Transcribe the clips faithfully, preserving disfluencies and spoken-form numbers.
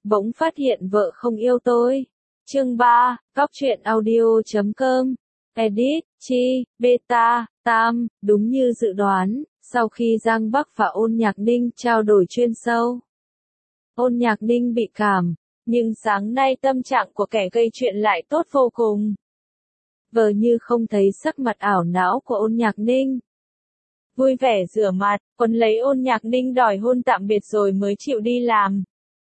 bỗng phát hiện vợ không yêu tôi. Chương ba, Góc truyện audio chấm com. Edit, Chi, Beta, Tam, đúng như dự đoán, sau khi Giang Bắc và Ôn Nhạc Ninh trao đổi chuyên sâu. Ôn Nhạc Ninh bị cảm, nhưng sáng nay tâm trạng của kẻ gây chuyện lại tốt vô cùng. Vờ như không thấy sắc mặt ảo não của Ôn Nhạc Ninh. Vui vẻ rửa mặt, quấn lấy Ôn Nhạc Ninh đòi hôn tạm biệt rồi mới chịu đi làm.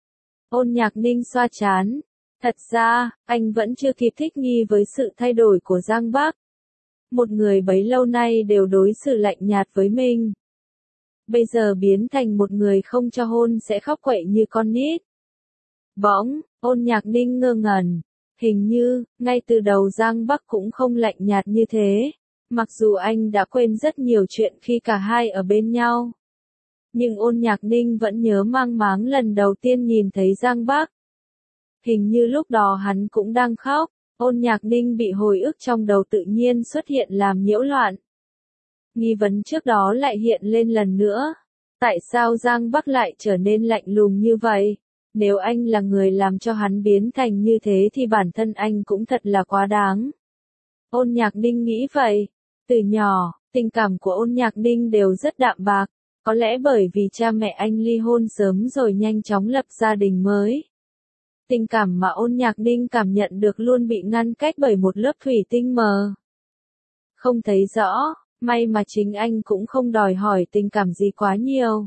Ôn Nhạc Ninh xoa trán. Thật ra, anh vẫn chưa kịp thích nghi với sự thay đổi của Giang Bắc. Một người bấy lâu nay đều đối xử lạnh nhạt với mình. Bây giờ biến thành một người không cho hôn sẽ khóc quậy như con nít. Bỗng, Ôn Nhạc Ninh ngơ ngẩn. Hình như, ngay từ đầu Giang Bắc cũng không lạnh nhạt như thế. Mặc dù anh đã quên rất nhiều chuyện khi cả hai ở bên nhau. Nhưng Ôn Nhạc Ninh vẫn nhớ mang máng lần đầu tiên nhìn thấy Giang Bắc. Hình như lúc đó hắn cũng đang khóc, Ôn Nhạc Ninh bị hồi ức trong đầu tự nhiên xuất hiện làm nhiễu loạn. Nghi vấn trước đó lại hiện lên lần nữa. Tại sao Giang Bắc lại trở nên lạnh lùng như vậy? Nếu anh là người làm cho hắn biến thành như thế thì bản thân anh cũng thật là quá đáng. Ôn Nhạc Ninh nghĩ vậy. Từ nhỏ, tình cảm của Ôn Nhạc Ninh đều rất đạm bạc. Có lẽ bởi vì cha mẹ anh ly hôn sớm rồi nhanh chóng lập gia đình mới. Tình cảm mà Ôn Nhạc Ninh cảm nhận được luôn bị ngăn cách bởi một lớp thủy tinh mờ. Không thấy rõ, may mà chính anh cũng không đòi hỏi tình cảm gì quá nhiều.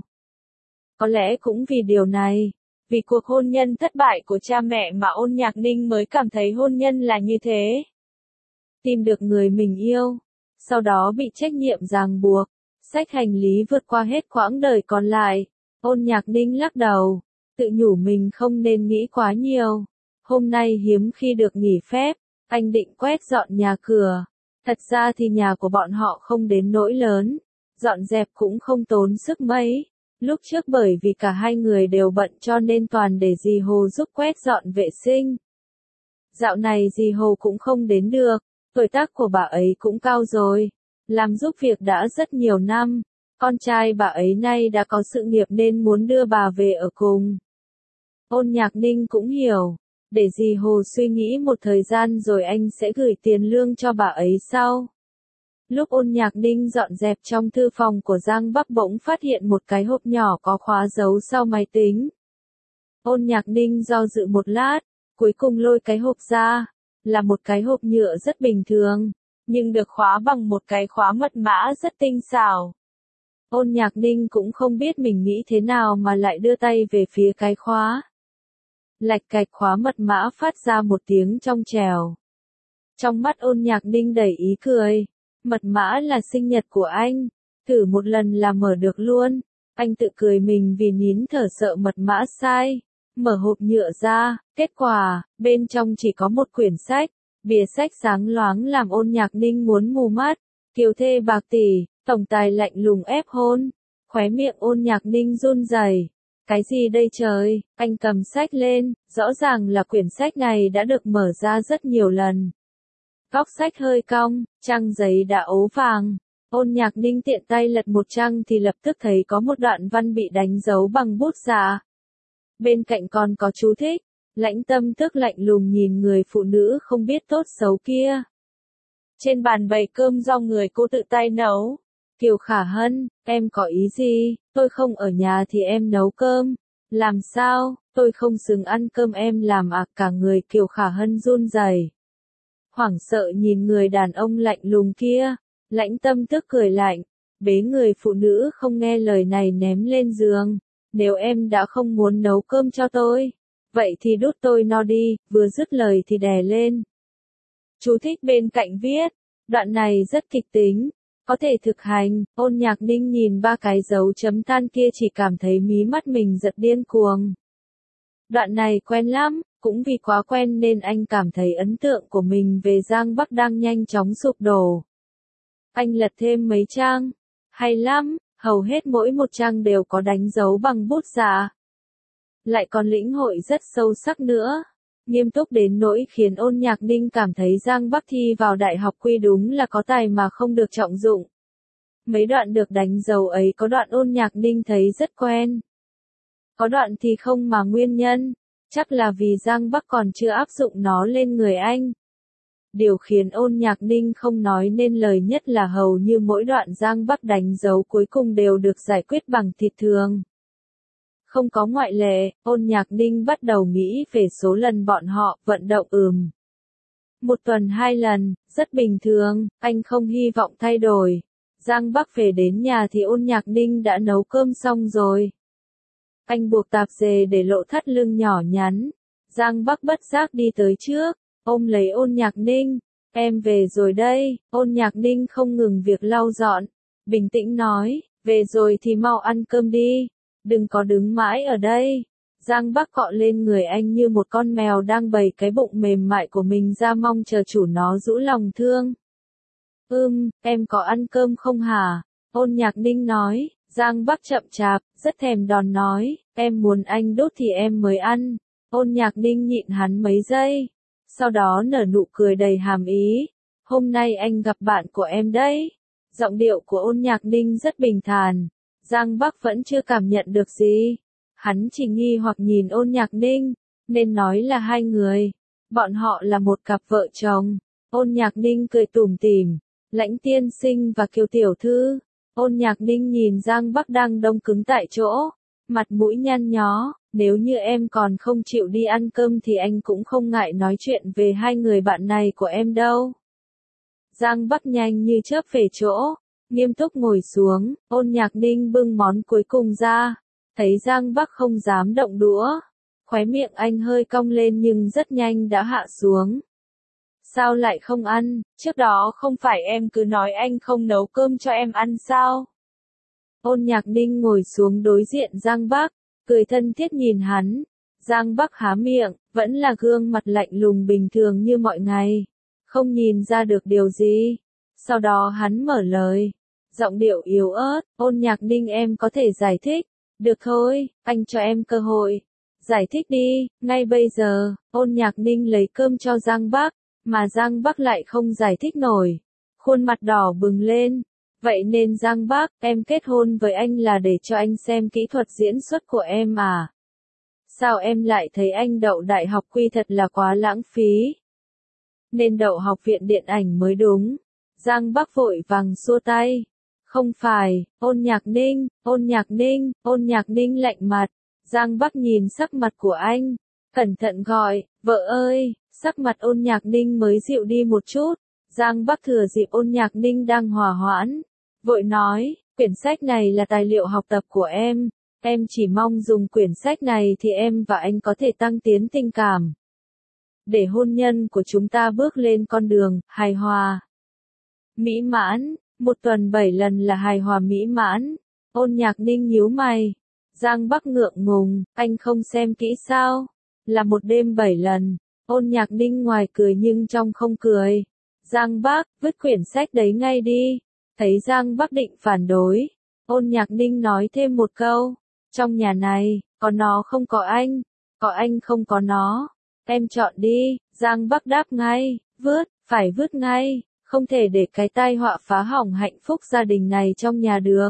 Có lẽ cũng vì điều này, vì cuộc hôn nhân thất bại của cha mẹ mà Ôn Nhạc Ninh mới cảm thấy hôn nhân là như thế. Tìm được người mình yêu, sau đó bị trách nhiệm ràng buộc, xách hành lý vượt qua hết quãng đời còn lại. Ôn Nhạc Ninh lắc đầu. Tự nhủ mình không nên nghĩ quá nhiều. Hôm nay hiếm khi được nghỉ phép, anh định quét dọn nhà cửa. Thật ra thì nhà của bọn họ không đến nỗi lớn, dọn dẹp cũng không tốn sức mấy. Lúc trước bởi vì cả hai người đều bận cho nên toàn để dì Hồ giúp quét dọn vệ sinh. Dạo này dì Hồ cũng không đến được, tuổi tác của bà ấy cũng cao rồi. Làm giúp việc đã rất nhiều năm, con trai bà ấy nay đã có sự nghiệp nên muốn đưa bà về ở cùng. Ôn Nhạc Ninh cũng hiểu, để dì Hồ suy nghĩ một thời gian rồi anh sẽ gửi tiền lương cho bà ấy sau. Lúc Ôn Nhạc Ninh dọn dẹp trong thư phòng của Giang Bắc bỗng phát hiện một cái hộp nhỏ có khóa giấu sau máy tính. Ôn Nhạc Ninh do dự một lát, cuối cùng lôi cái hộp ra, là một cái hộp nhựa rất bình thường, nhưng được khóa bằng một cái khóa mật mã rất tinh xảo. Ôn Nhạc Ninh cũng không biết mình nghĩ thế nào mà lại đưa tay về phía cái khóa. Lạch cạch khóa mật mã phát ra một tiếng trong trẻo. Trong mắt Ôn Nhạc Ninh đầy ý cười. Mật mã là sinh nhật của anh. Thử một lần là mở được luôn. Anh tự cười mình vì nín thở sợ mật mã sai. Mở hộp nhựa ra, kết quả, bên trong chỉ có một quyển sách. Bìa sách sáng loáng làm Ôn Nhạc Ninh muốn mù mắt. Kiều thê bạc tỷ, tổng tài lạnh lùng ép hôn. Khóe miệng Ôn Nhạc Ninh run rẩy. Cái gì đây trời, anh cầm sách lên, rõ ràng là quyển sách này đã được mở ra rất nhiều lần. Góc sách hơi cong, trang giấy đã ố vàng. Ôn Nhạc Ninh tiện tay lật một trang thì lập tức thấy có một đoạn văn bị đánh dấu bằng bút giả. Bên cạnh còn có chú thích, Lãnh Tâm tức lạnh lùng nhìn người phụ nữ không biết tốt xấu kia. Trên bàn bày cơm do người cô tự tay nấu. Kiều Khả Hân, em có ý gì, tôi không ở nhà thì em nấu cơm. Làm sao, tôi không xứng ăn cơm em làm à? Cả người Kiều Khả Hân run rẩy. Hoảng sợ nhìn người đàn ông lạnh lùng kia, Lãnh Tâm tức cười lạnh, bế người phụ nữ không nghe lời này ném lên giường. Nếu em đã không muốn nấu cơm cho tôi, vậy thì đút tôi no đi, vừa dứt lời thì đè lên. Chú thích bên cạnh viết, đoạn này rất kịch tính. Có thể thực hành. Ôn Nhạc Ninh nhìn ba cái dấu chấm than kia chỉ cảm thấy mí mắt mình giật điên cuồng. Đoạn này quen lắm, cũng vì quá quen nên anh cảm thấy ấn tượng của mình về Giang Bắc đang nhanh chóng sụp đổ. Anh lật thêm mấy trang. Hay lắm, hầu hết mỗi một trang đều có đánh dấu bằng bút giả. Lại còn lĩnh hội rất sâu sắc nữa. Nghiêm túc đến nỗi khiến Ôn Nhạc Ninh cảm thấy Giang Bắc thi vào đại học quy đúng là có tài mà không được trọng dụng. Mấy đoạn được đánh dấu ấy có đoạn Ôn Nhạc Ninh thấy rất quen. Có đoạn thì không mà nguyên nhân. Chắc là vì Giang Bắc còn chưa áp dụng nó lên người anh. Điều khiến Ôn Nhạc Ninh không nói nên lời nhất là hầu như mỗi đoạn Giang Bắc đánh dấu cuối cùng đều được giải quyết bằng thịt thường. Không có ngoại lệ, Ôn Nhạc Ninh bắt đầu nghĩ về số lần bọn họ vận động ừm. Một tuần hai lần, rất bình thường, anh không hy vọng thay đổi. Giang Bắc về đến nhà thì Ôn Nhạc Ninh đã nấu cơm xong rồi. Anh buộc tạp dề để lộ thắt lưng nhỏ nhắn. Giang Bắc bất giác đi tới trước, ôm lấy Ôn Nhạc Ninh. Em về rồi đây. Ôn Nhạc Ninh không ngừng việc lau dọn. Bình tĩnh nói, về rồi thì mau ăn cơm đi. Đừng có đứng mãi ở đây. Giang Bắc cọ lên người anh như một con mèo đang bày cái bụng mềm mại của mình ra mong chờ chủ nó rũ lòng thương. Ừm, em có ăn cơm không hả? Ôn Nhạc Ninh nói. Giang Bắc chậm chạp, rất thèm đòn nói, em muốn anh đốt thì em mới ăn. Ôn Nhạc Ninh nhịn hắn mấy giây. Sau đó nở nụ cười đầy hàm ý. Hôm nay anh gặp bạn của em đấy. Giọng điệu của Ôn Nhạc Ninh rất bình thản. Giang Bắc vẫn chưa cảm nhận được gì. Hắn chỉ nghi hoặc nhìn Ôn Nhạc Ninh, nên nói là hai người. Bọn họ là một cặp vợ chồng. Ôn Nhạc Ninh cười tủm tỉm. Lãnh tiên sinh và Kiều tiểu thư. Ôn Nhạc Ninh nhìn Giang Bắc đang đông cứng tại chỗ. Mặt mũi nhăn nhó. Nếu như em còn không chịu đi ăn cơm thì anh cũng không ngại nói chuyện về hai người bạn này của em đâu. Giang Bắc nhanh như chớp về chỗ. Nghiêm túc ngồi xuống. Ôn Nhạc Ninh bưng món cuối cùng ra. Thấy Giang Bắc không dám động đũa. Khóe miệng anh hơi cong lên nhưng rất nhanh đã hạ xuống. Sao lại không ăn? Trước đó không phải em cứ nói anh không nấu cơm cho em ăn sao? Ôn Nhạc Ninh ngồi xuống đối diện Giang Bắc, cười thân thiết nhìn hắn. Giang Bắc há miệng, vẫn là gương mặt lạnh lùng bình thường như mọi ngày. Không nhìn ra được điều gì. Sau đó hắn mở lời. Giọng điệu yếu ớt, Ôn Nhạc Ninh em có thể giải thích. Được thôi, anh cho em cơ hội. Giải thích đi, ngay bây giờ. Ôn Nhạc Ninh lấy cơm cho Giang Bắc, mà Giang Bắc lại không giải thích nổi. Khuôn mặt đỏ bừng lên. Vậy nên Giang Bắc, em kết hôn với anh là để cho anh xem kỹ thuật diễn xuất của em à? Sao em lại thấy anh đậu đại học quy thật là quá lãng phí? Nên đậu học viện điện ảnh mới đúng. Giang Bắc vội vàng xua tay. Không phải, Ôn Nhạc Ninh, Ôn Nhạc Ninh, Ôn Nhạc Ninh lạnh mặt. Giang Bắc nhìn sắc mặt của anh, cẩn thận gọi, vợ ơi, sắc mặt Ôn Nhạc Ninh mới dịu đi một chút. Giang Bắc thừa dịp Ôn Nhạc Ninh đang hòa hoãn, vội nói, quyển sách này là tài liệu học tập của em, em chỉ mong dùng quyển sách này thì em và anh có thể tăng tiến tình cảm. Để hôn nhân của chúng ta bước lên con đường, hài hòa. Mỹ mãn, một tuần bảy lần là hài hòa mỹ mãn. Ôn Nhạc Ninh nhíu mày. Giang Bắc ngượng ngùng, anh không xem kỹ sao? Là một đêm bảy lần. Ôn Nhạc Ninh ngoài cười nhưng trong không cười. Giang Bắc, vứt quyển sách đấy ngay đi. Thấy Giang Bắc định phản đối. Ôn Nhạc Ninh nói thêm một câu. Trong nhà này, có nó không có anh. Có anh không có nó. Em chọn đi. Giang Bắc đáp ngay. Vứt, phải vứt ngay. Không thể để cái tai họa phá hỏng hạnh phúc gia đình này trong nhà được.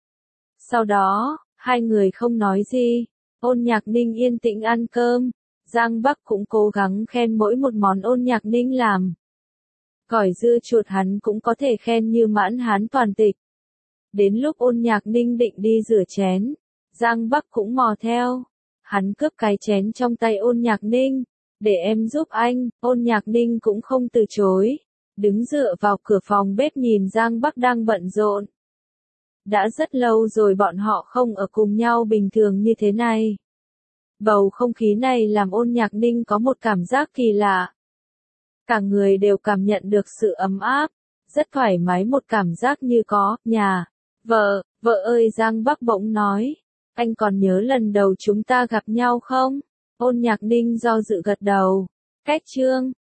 Sau đó, hai người không nói gì. Ôn Nhạc Ninh yên tĩnh ăn cơm. Giang Bắc cũng cố gắng khen mỗi một món Ôn Nhạc Ninh làm. Gỏi dưa chuột hắn cũng có thể khen như mãn hán toàn tịch. Đến lúc Ôn Nhạc Ninh định đi rửa chén, Giang Bắc cũng mò theo. Hắn cướp cái chén trong tay Ôn Nhạc Ninh. Để em giúp anh. Ôn Nhạc Ninh cũng không từ chối. Đứng dựa vào cửa phòng bếp nhìn Giang Bắc đang bận rộn. Đã rất lâu rồi bọn họ không ở cùng nhau bình thường như thế này. Bầu không khí này làm Ôn Nhạc Ninh có một cảm giác kỳ lạ. Cả người đều cảm nhận được sự ấm áp, rất thoải mái, một cảm giác như có nhà. Vợ, vợ ơi, Giang Bắc bỗng nói. Anh còn nhớ lần đầu chúng ta gặp nhau không? Ôn Nhạc Ninh do dự gật đầu. Cách chương